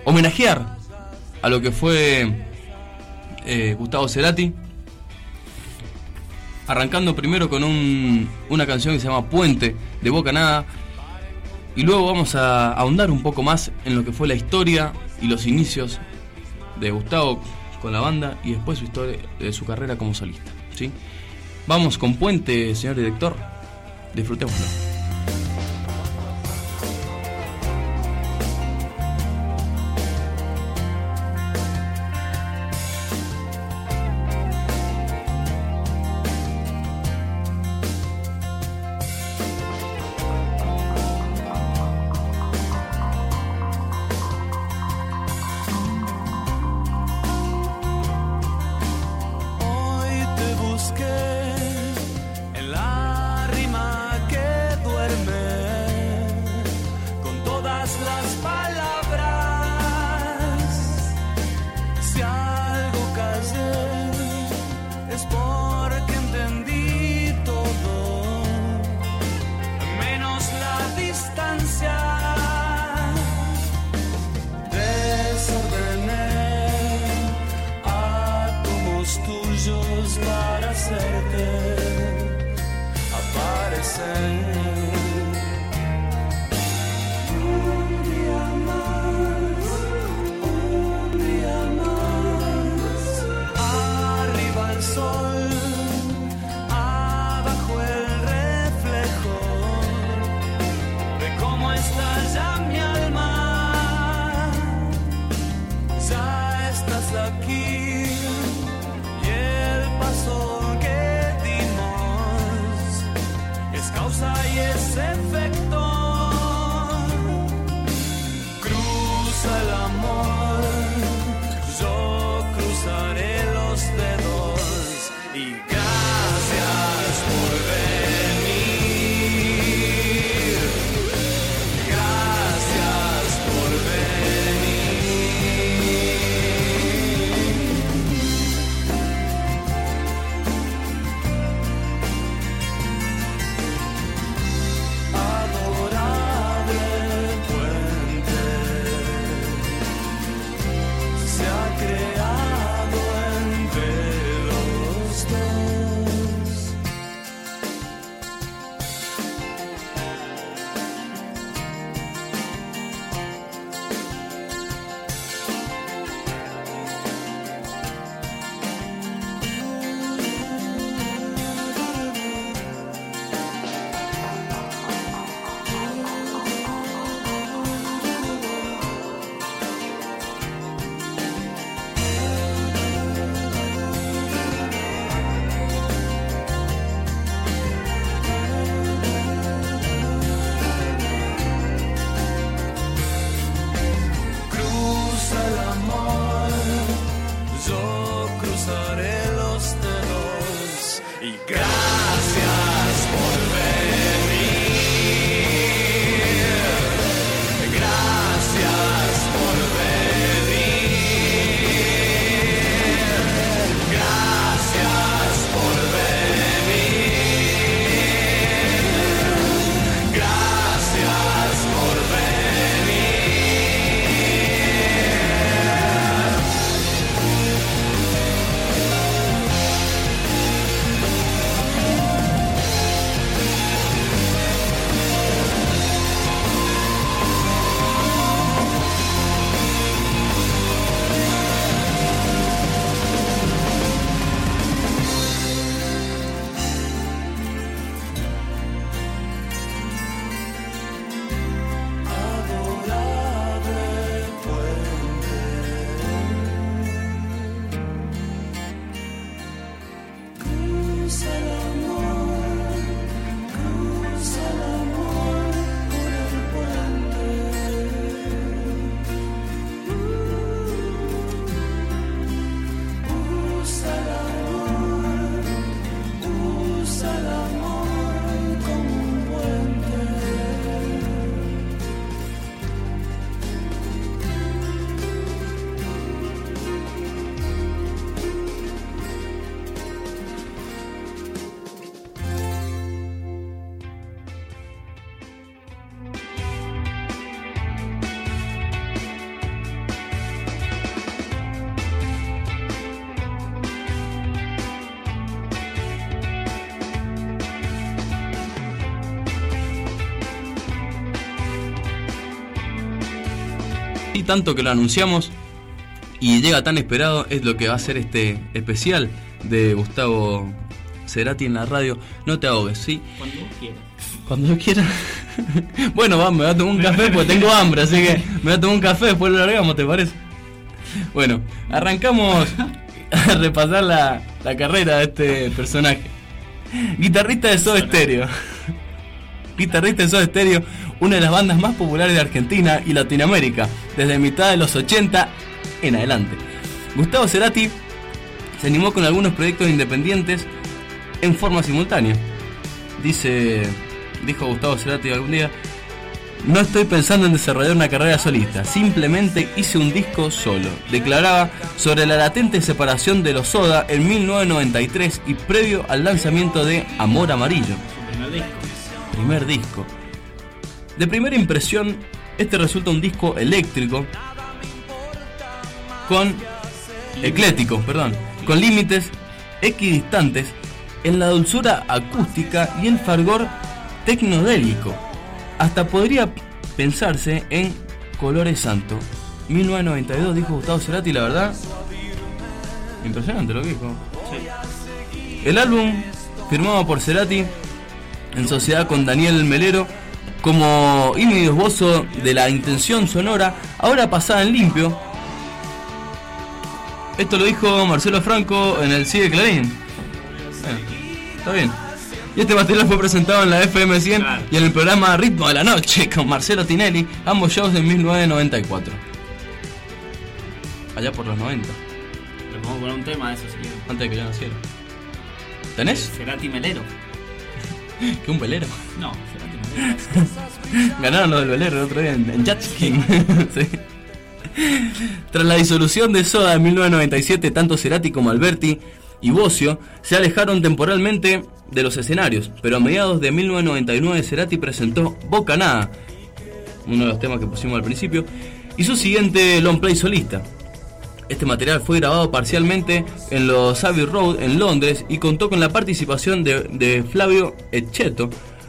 homenajear a lo que fue Gustavo Cerati, arrancando primero con una canción que se llama Puente, de Bocanada, y luego vamos a ahondar un poco más en lo que fue la historia y los inicios de Gustavo con la banda y después su historia de su carrera como solista, ¿sí? Vamos con Puente, señor director, disfrutémoslo. Hoy te busqué en la rima que Y tanto que lo anunciamos y llega tan esperado, es lo que va a ser este especial de Gustavo Cerati en la radio. No te ahogues, ¿sí? Cuando vos quieras. Cuando yo quiera. Bueno, me voy a tomar un café porque tengo hambre, así que me voy a tomar un café, después lo largamos, ¿te parece? Bueno, arrancamos a repasar la carrera de este personaje. Guitarrista de Soda Stereo. Guitarrista de Soda Stereo, una de las bandas más populares de Argentina y Latinoamérica, desde mitad de los 80 en adelante. Gustavo Cerati se animó con algunos proyectos independientes en forma simultánea. Dijo Gustavo Cerati algún día: no estoy pensando en desarrollar una carrera solista, simplemente hice un disco solo. Declaraba sobre la latente separación de los Soda en 1993 y previo al lanzamiento de Amor Amarillo. Su primer disco. De primera impresión, este resulta un disco eclético, con límites equidistantes en la dulzura acústica y el fragor tecnodélico. Hasta podría pensarse en Colores Santo. 1992 dijo Gustavo Cerati, la verdad, impresionante lo que dijo. Sí. El álbum, firmado por Cerati en sociedad con Daniel Melero, como himno y esbozo de la intención sonora, ahora pasada en limpio. Esto lo dijo Marcelo Franco en el CIDE Clarín. Está bien. Y este material fue presentado en la FM 100 y en el programa Ritmo de la Noche con Marcelo Tinelli, ambos shows en 1994. Allá por los 90. Le podemos poner un tema de eso, si quieren. Antes de que yo naciera. ¿Tenés? Cerati Melero. ¿Qué, un velero? No, Cerati Melero. Ganaron lo del velero el otro día en Jet Ski. Sí. Tras la disolución de Soda en 1997, tanto Cerati como Alberti y Bocio se alejaron temporalmente de los escenarios, pero a mediados de 1999 Cerati presentó Bocanada, uno de los temas que pusimos al principio, y su siguiente long play solista. Este material fue grabado parcialmente en los Abbey Road en Londres y contó con la participación de Flavio Echeto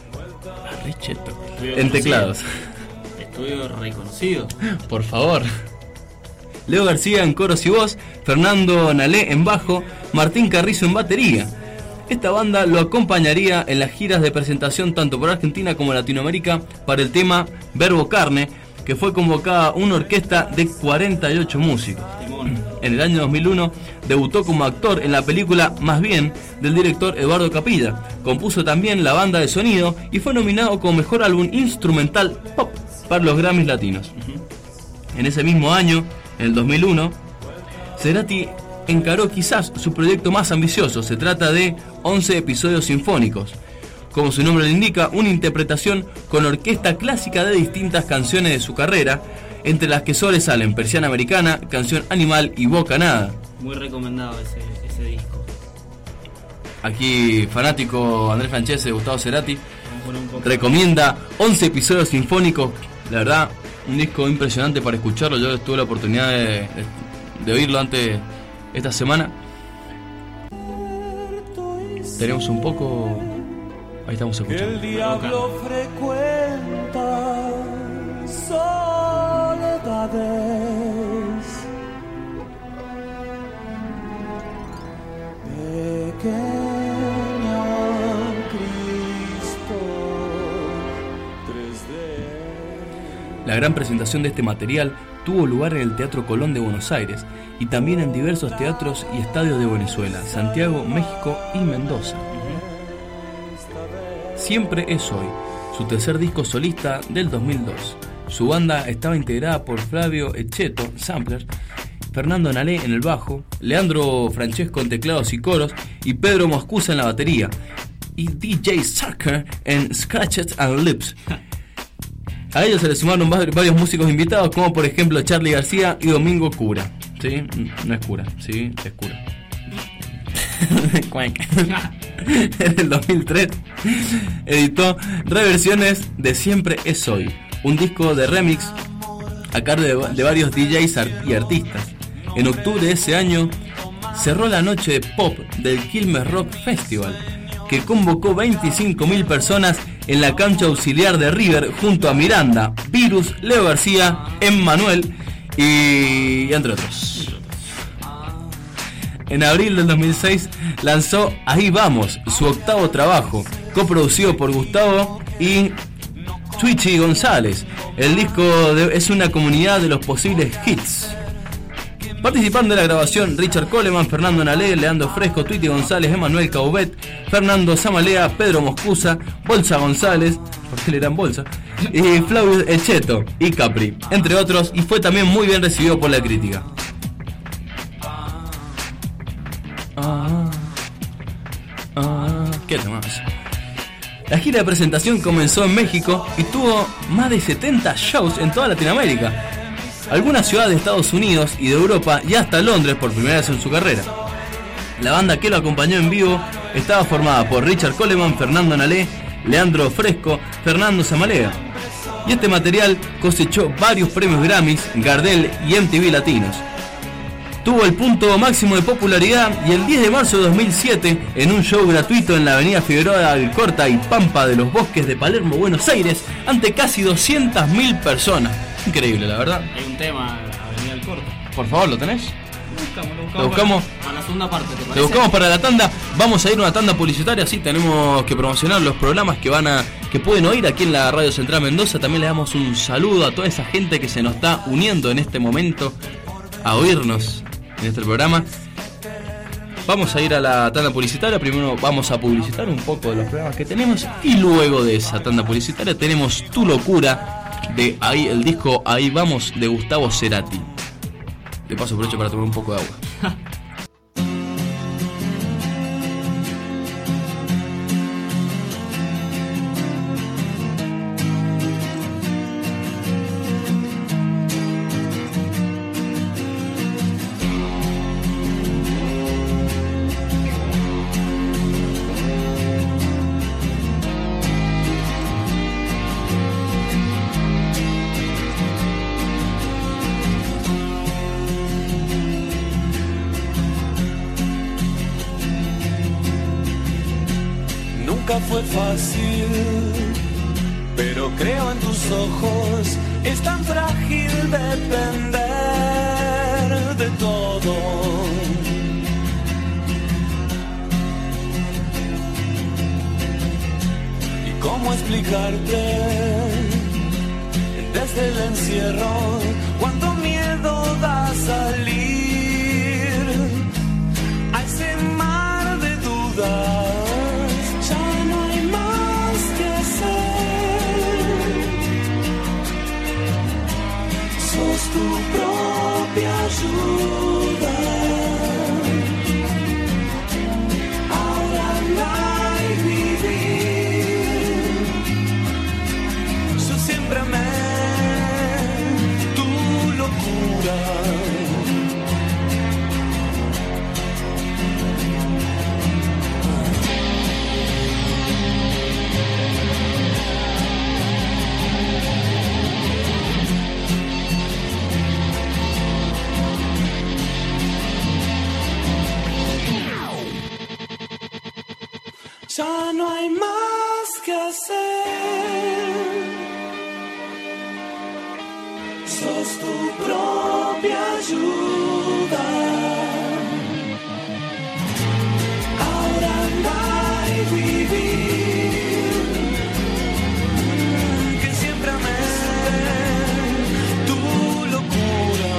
en teclados. Estudio reconocido. Por favor. Leo García en coros y voz, Fernando Nalé en bajo, Martín Carrizo en batería. Esta banda lo acompañaría en las giras de presentación tanto por Argentina como Latinoamérica para el tema Verbo Carne, que fue convocada una orquesta de 48 músicos. En el año 2001 debutó como actor en la película Más Bien del director Eduardo Capilla. Compuso también la banda de sonido y fue nominado como mejor álbum instrumental pop para los Grammys latinos. En ese mismo año, en el 2001, Cerati encaró quizás su proyecto más ambicioso. Se trata de 11 episodios sinfónicos. Como su nombre lo indica, una interpretación con orquesta clásica de distintas canciones de su carrera, entre las que sobresalen Persiana Americana, Canción Animal y Bocanada. Muy recomendado ese disco. Aquí, fanático Andrés Francese, Gustavo Cerati, recomienda 11 episodios sinfónicos. La verdad, un disco impresionante para escucharlo. Yo tuve la oportunidad de oírlo antes esta semana. Tenemos un poco... Ahí estamos escuchando. El diablo frecuenta soledades, pequeño Cristo 3D. La gran presentación de este material tuvo lugar en el Teatro Colón de Buenos Aires y también en diversos teatros y estadios de Venezuela, Santiago, México y Mendoza. Siempre es hoy, su tercer disco solista del 2002. Su banda estaba integrada por Flavio Echeto, sampler, Fernando Nalé en el bajo, Leandro Francesco en teclados y coros y Pedro Moscusa en la batería y DJ Sucker en Scratches and Lips. A ellos se le sumaron varios músicos invitados, como por ejemplo Charly García y Domingo Cura. ¿Sí? No es cura, sí, es cura. En el 2003 editó Reversiones de Siempre es Hoy, un disco de remix a cargo de varios DJs y artistas. En octubre de ese año cerró la noche de pop del Quilmes Rock Festival, que convocó 25.000 personas en la cancha auxiliar de River junto a Miranda, Virus, Leo García, Emmanuel y entre otros. En abril del 2006 lanzó Ahí Vamos, su octavo trabajo, coproducido por Gustavo y Twitchy González. El disco es una comunidad de los posibles hits. Participando en la grabación Richard Coleman, Fernando Nalé, Leandro Fresco, Twitchy González, Emanuel Caubet, Fernando Zamalea, Pedro Moscusa, Bolsa González, porque le eran Bolsa, y Flavio Echeto y Capri, entre otros, y fue también muy bien recibido por la crítica. ¿Qué temas? La gira de presentación comenzó en México y tuvo más de 70 shows en toda Latinoamérica, algunas ciudades de Estados Unidos y de Europa y hasta Londres por primera vez en su carrera. La banda que lo acompañó en vivo estaba formada por Richard Coleman, Fernando Nalé, Leandro Fresco, Fernando Zamalea. Y este material cosechó varios premios Grammys, Gardel y MTV Latinos. Tuvo el punto máximo de popularidad y el 10 de marzo de 2007, en un show gratuito en la avenida Figueroa Alcorta y Pampa de los Bosques de Palermo, Buenos Aires, ante casi 200.000 personas. Increíble, la verdad. Hay un tema, Avenida Alcorta. Por favor, ¿lo tenés? Lo buscamos para la segunda parte, ¿te parece? Lo buscamos para la tanda. Vamos a ir a una tanda publicitaria, sí, tenemos que promocionar los programas que pueden oír aquí en la Radio Central Mendoza. También le damos un saludo a toda esa gente que se nos está uniendo en este momento a oírnos en este programa. Vamos a ir a la tanda publicitaria. Primero vamos a publicitar un poco de los programas que tenemos y luego de esa tanda publicitaria tenemos Tu Locura de ahí, el disco Ahí Vamos de Gustavo Cerati. De paso aprovecho para tomar un poco de agua. Fue fácil, pero creo en tus ojos. Es tan frágil depender de todo. ¿Y cómo explicarte desde el encierro cuánto miedo da salir a ese mar de dudas? Tu propia ayuda. Ahora no hay vivir. Yo siempre amé tu locura. Ya no hay más que hacer. Sos tu propia ayuda. Ahora no hay vivir. Que siempre amé tu locura.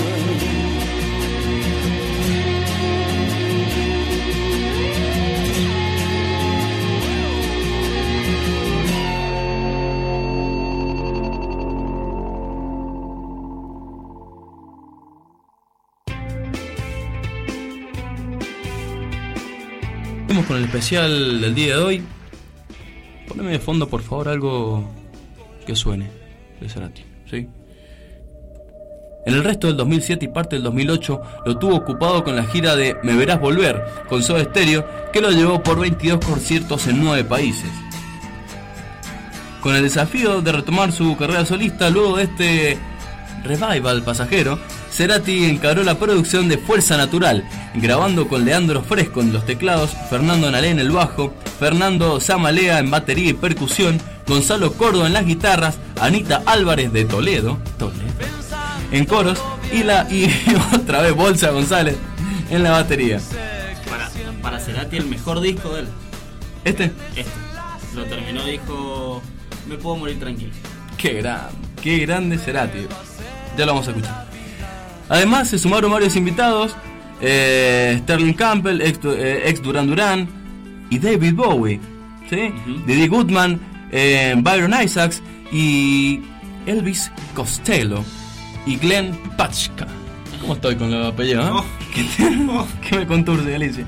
Con el especial del día de hoy. Poneme de fondo, por favor, algo que suene de Cerati, ¿sí? En el resto del 2007 y parte del 2008 lo tuvo ocupado con la gira de Me Verás Volver con Soda Stereo, que lo llevó por 22 conciertos en 9 países. Con el desafío de retomar su carrera solista luego de este revival pasajero, Cerati encaró la producción de Fuerza Natural, grabando con Leandro Fresco en los teclados, Fernando Nalé en el bajo, Fernando Zamalea en batería y percusión, Gonzalo Córdoba en las guitarras, Anita Álvarez de Toledo, en coros y otra vez Bolsa González en la batería. Para Cerati el mejor disco de él. Este. Lo terminó, dijo, me puedo morir tranquilo. Qué grande Cerati. Ya lo vamos a escuchar. Además se sumaron varios invitados, Sterling Campbell, ex Duran Duran, y David Bowie, ¿sí? Didi Goodman, Byron Isaacs y Elvis Costello y Glenn Pachka. ¿Cómo estoy con los apellidos? ¿Qué me conturce, Alicia?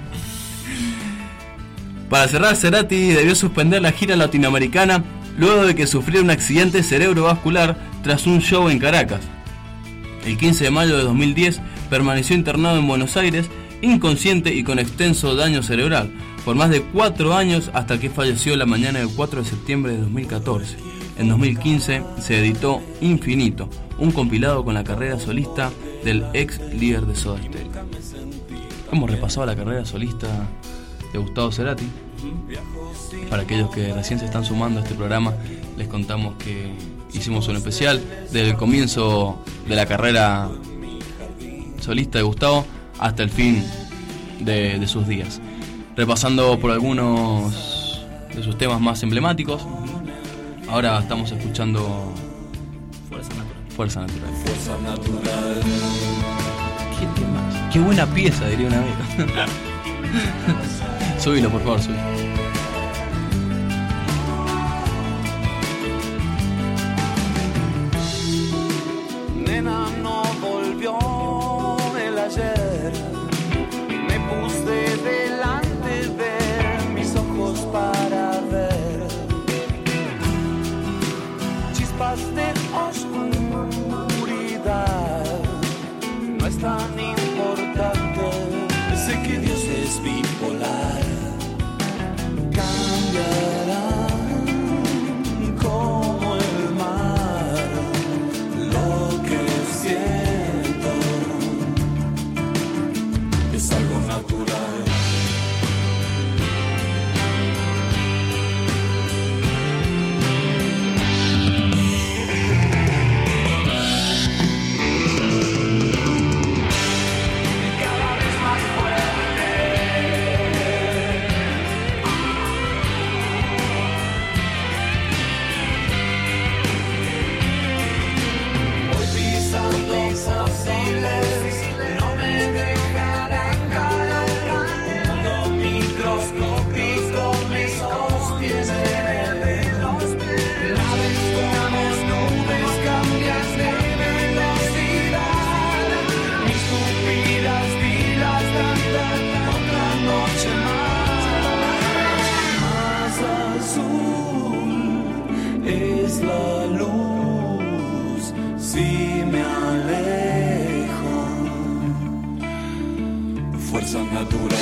Para cerrar, Cerati debió suspender la gira latinoamericana luego de que sufriera un accidente cerebrovascular tras un show en Caracas. El 15 de mayo de 2010 permaneció internado en Buenos Aires, inconsciente y con extenso daño cerebral, por más de 4 años hasta que falleció la mañana del 4 de septiembre de 2014. En 2015 se editó Infinito, un compilado con la carrera solista del ex líder de Soda Stereo. Hemos repasado la carrera solista de Gustavo Cerati. Para aquellos que recién se están sumando a este programa, les contamos que hicimos un especial del comienzo de la carrera solista de Gustavo hasta el fin de sus días, repasando por algunos de sus temas más emblemáticos. Ahora estamos escuchando Fuerza Natural. ¿Qué temas? Qué buena pieza, diría un amigo. Subilo, por favor, subilo. Nena no volvió el ayer. Me puse delante de mis ojos para ver chispas de oscuridad. No es tan importante. Sé que Dios es bipolar. Cambiarán como el mar. Lo que siento es algo natural. No me dejarán caer. Mundo microscópico me sostiene. Naves como nubes cambias de velocidad. Mis pupilas dilatan otra noche más. Más azul es la luz. Si me alejo, fuerza natural.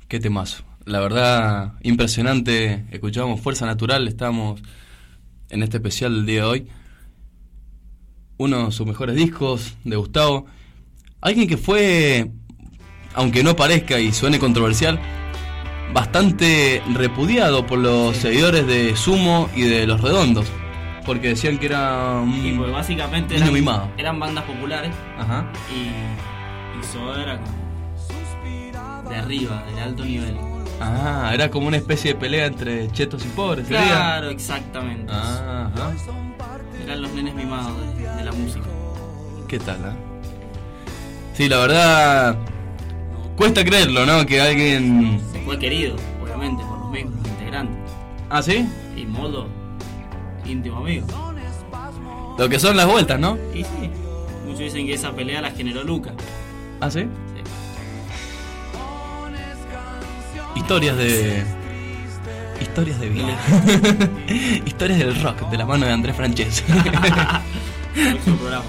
Qué temazo. La verdad, impresionante. Escuchábamos Fuerza Natural, estábamos en este especial del día de hoy. Uno de sus mejores discos de Gustavo. Alguien que fue, aunque no parezca y suene controversial, bastante repudiado por los seguidores de Sumo y de Los Redondos, porque decían que era un Y pues básicamente niño mimado. eran bandas populares. Ajá. Y Soda era como de arriba, del alto nivel. Ah, era como una especie de pelea entre chetos y pobres, ¿sería? Claro, exactamente. Ajá. Eran los nenes mimados de la música. ¿Qué tal, Sí, la verdad, cuesta creerlo, ¿no? Que alguien... Fue querido, obviamente, por los mismos integrantes. ¿Ah, sí? Y Moldo, íntimo amigo. Lo que son las vueltas, ¿no? Y sí, muchos dicen que esa pelea la generó Luca. ¿Ah, sí? Sí. Historias de vida. Historias del rock, de la mano de Andrés Francés. Próximo programa.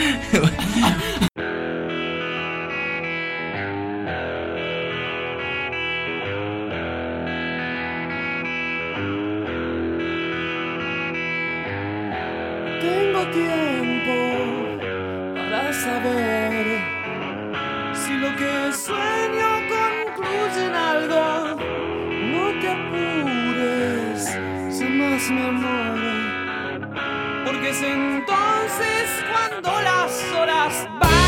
Tengo tiempo para saber si lo que sueño concluye en algo. No te apures, sé más mi amor, porque es entonces cuando las horas van.